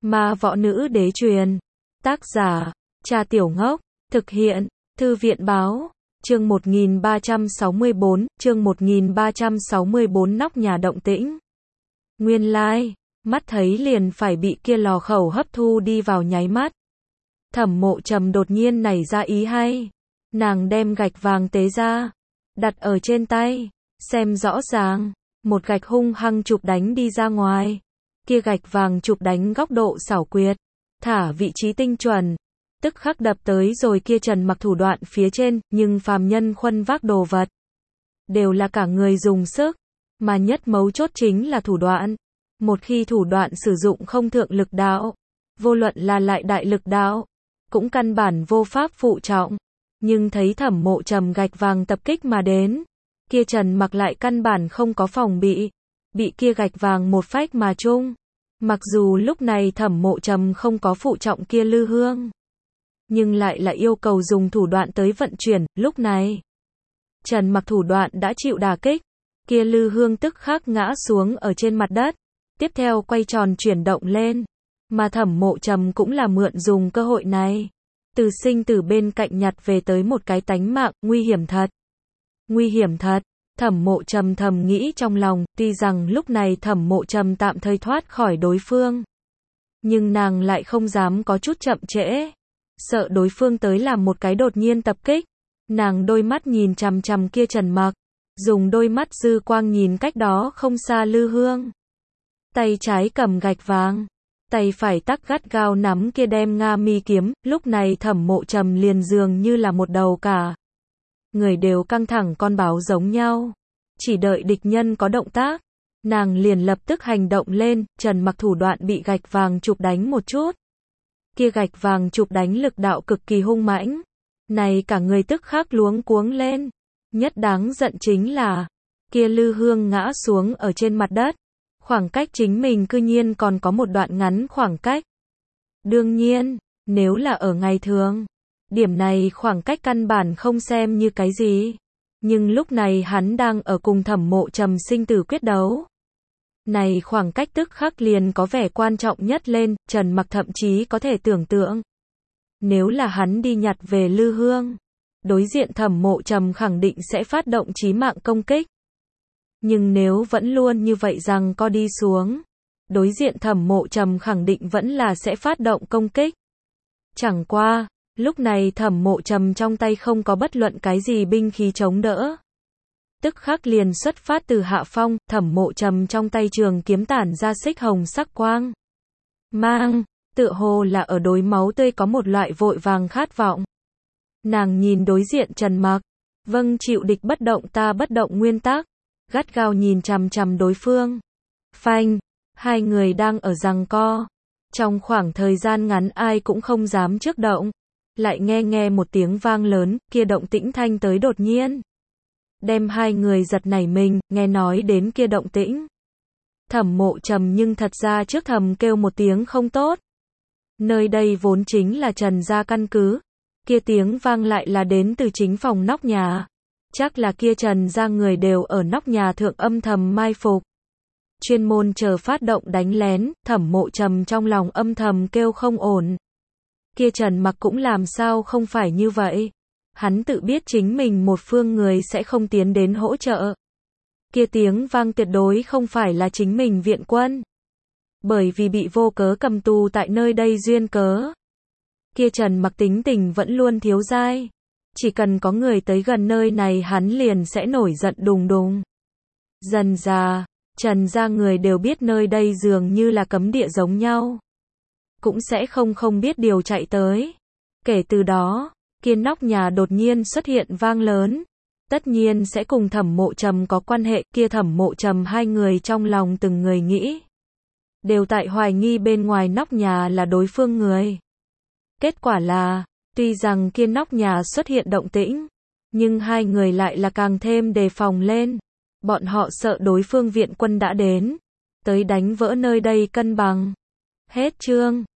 Ma võ nữ đế truyền. Tác giả, Cha Tiểu Ngốc. Thực hiện, Thư viện báo. Chương 1364, nóc nhà động tĩnh. Nguyên lai, mắt thấy liền phải bị kia lò khẩu hấp thu đi vào nháy mắt. Thẩm Mộ Trầm đột nhiên nảy ra ý hay. Nàng đem gạch vàng tế ra, đặt ở trên tay, xem rõ ràng, một gạch hung hăng chụp đánh đi ra ngoài. Kia gạch vàng chụp đánh góc độ xảo quyệt, thả vị trí tinh chuẩn, tức khắc đập tới rồi kia Trần Mặc thủ đoạn phía trên, nhưng phàm nhân khuân vác đồ vật, đều là cả người dùng sức, mà nhất mấu chốt chính là thủ đoạn. Một khi thủ đoạn sử dụng không thượng lực đạo, vô luận là lại đại lực đạo, cũng căn bản vô pháp phụ trọng. Nhưng thấy Thẩm Mộ Trầm gạch vàng tập kích mà đến, kia Trần Mặc lại căn bản không có phòng bị kia gạch vàng một phách mà chung. Mặc dù lúc này Thẩm Mộ Trầm không có phụ trọng kia lư hương, nhưng lại là yêu cầu dùng thủ đoạn tới vận chuyển. Lúc này, Trần Mặc thủ đoạn đã chịu đả kích, kia lư hương tức khắc ngã xuống ở trên mặt đất, tiếp theo quay tròn chuyển động lên, mà Thẩm Mộ Trầm cũng là mượn dùng cơ hội này, từ sinh tử bên cạnh nhặt về tới một cái tánh mạng. Nguy hiểm thật, nguy hiểm thật. Thẩm Mộ Trầm thầm nghĩ trong lòng, tuy rằng lúc này Thẩm Mộ Trầm tạm thời thoát khỏi đối phương, nhưng nàng lại không dám có chút chậm trễ, sợ đối phương tới làm một cái đột nhiên tập kích. Nàng đôi mắt nhìn chằm chằm kia Trần Mặc, dùng đôi mắt dư quang nhìn cách đó không xa lư hương. Tay trái cầm gạch vàng, tay phải tắc gắt gao nắm kia đem Nga mi kiếm. Lúc này Thẩm Mộ Trầm liền dường như là một đầu cả người đều căng thẳng con báo giống nhau, chỉ đợi địch nhân có động tác, nàng liền lập tức hành động lên. Trần Mặc thủ đoạn bị gạch vàng chụp đánh một chút, kia gạch vàng chụp đánh lực đạo cực kỳ hung mãnh, này cả người tức khắc luống cuống lên. Nhất đáng giận chính là, kia lư hương ngã xuống ở trên mặt đất, khoảng cách chính mình cư nhiên còn có một đoạn ngắn khoảng cách. Đương nhiên, nếu là ở ngày thường, điểm này khoảng cách căn bản không xem như cái gì. Nhưng lúc này hắn đang ở cùng Thẩm Mộ Trầm sinh tử quyết đấu, này khoảng cách tức khắc liền có vẻ quan trọng nhất lên. Trần Mặc thậm chí có thể tưởng tượng, nếu là hắn đi nhặt về lư hương, đối diện Thẩm Mộ Trầm khẳng định sẽ phát động chí mạng công kích. Nhưng nếu vẫn luôn như vậy rằng co đi xuống, đối diện Thẩm Mộ Trầm khẳng định vẫn là sẽ phát động công kích. Chẳng qua, lúc này Thẩm Mộ Trầm trong tay không có bất luận cái gì binh khí chống đỡ, tức khắc liền xuất phát từ hạ phong. Thẩm Mộ Trầm trong tay trường kiếm tản ra xích hồng sắc quang mang, tựa hồ là ở đối máu tươi có một loại vội vàng khát vọng. Nàng nhìn đối diện Trần Mặc, vâng chịu địch bất động ta bất động nguyên tắc, gắt gao nhìn chằm chằm đối phương. Phanh, hai người đang ở giằng co, trong khoảng thời gian ngắn ai cũng không dám trước động, lại nghe một tiếng vang lớn, kia động tĩnh thanh tới đột nhiên, đem hai người giật nảy mình. Nghe nói đến kia động tĩnh, Thẩm Mộ Trầm nhưng thật ra trước thầm kêu một tiếng không tốt. Nơi đây vốn chính là Trần gia căn cứ, kia tiếng vang lại là đến từ chính phòng nóc nhà, chắc là kia Trần gia người đều ở nóc nhà thượng âm thầm mai phục, chuyên môn chờ phát động đánh lén. Thẩm Mộ Trầm trong lòng âm thầm kêu không ổn. Kia Trần Mặc cũng làm sao không phải như vậy, hắn tự biết chính mình một phương người sẽ không tiến đến hỗ trợ. Kia tiếng vang tuyệt đối không phải là chính mình viện quân, bởi vì bị vô cớ cầm tù tại nơi đây duyên cớ. Kia Trần Mặc tính tình vẫn luôn thiếu dai, chỉ cần có người tới gần nơi này hắn liền sẽ nổi giận đùng đùng. Dần dà, Trần gia người đều biết nơi đây dường như là cấm địa giống nhau, cũng sẽ không biết điều chạy tới. Kể từ đó, kia nóc nhà đột nhiên xuất hiện vang lớn, tất nhiên sẽ cùng Thẩm Mộ Trầm có quan hệ. Kia Thẩm Mộ Trầm hai người trong lòng từng người nghĩ, đều tại hoài nghi bên ngoài nóc nhà là đối phương người. Kết quả là, tuy rằng kia nóc nhà xuất hiện động tĩnh, nhưng hai người lại là càng thêm đề phòng lên. Bọn họ sợ đối phương viện quân đã đến, tới đánh vỡ nơi đây cân bằng. Hết chương.